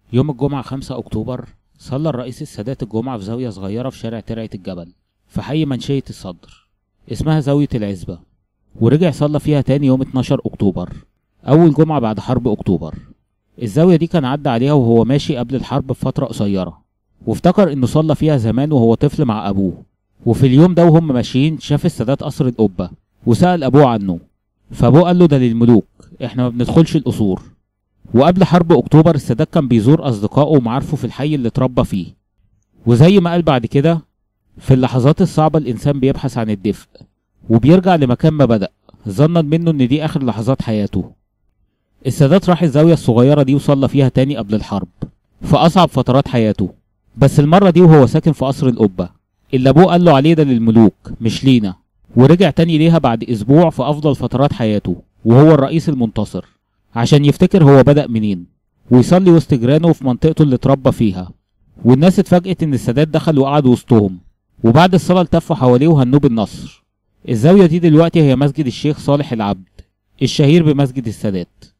يوم الجمعة 5 أكتوبر صلى الرئيس السادات الجمعة في زاوية صغيرة في شارع ترعة الجبل في حي منشية الصدر اسمها زاوية العزبة، ورجع صلى فيها تاني يوم 12 أكتوبر أول جمعة بعد حرب أكتوبر. الزاوية دي كان عدى عليها وهو ماشي قبل الحرب بفترة قصيرة، وافتكر إنه صلى فيها زمان وهو طفل مع أبوه. وفي اليوم ده وهم ماشيين شاف السادات قصر القبة وسأل أبوه عنه، فأبوه قال له ده للملوك، إحنا ما بندخلش القصور. وقبل حرب أكتوبر السادات كان بيزور أصدقائه ومعارفه في الحي اللي اتربى فيه، وزي ما قال بعد كده في اللحظات الصعبة الإنسان بيبحث عن الدفء وبيرجع لمكان ما بدأ ظنا منه إن دي آخر لحظات حياته. السادات راح الزاوية الصغيرة دي وصلى فيها تاني قبل الحرب في أصعب فترات حياته، بس المرة دي وهو ساكن في قصر القبة اللي أبوه قال له عليه ده للملوك مش لينا. ورجع تاني ليها بعد أسبوع في أفضل فترات حياته وهو الرئيس المنتصر، عشان يفتكر هو بدأ منين ويصلي وسط جيرانه في منطقته اللي اتربى فيها. والناس اتفاجئت إن السادات دخل وقعد وسطهم، وبعد الصلاة التفوا حواليه وهنوه بالنصر. الزاوية دي دلوقتي هي مسجد الشيخ صالح العبد الشهير بمسجد السادات.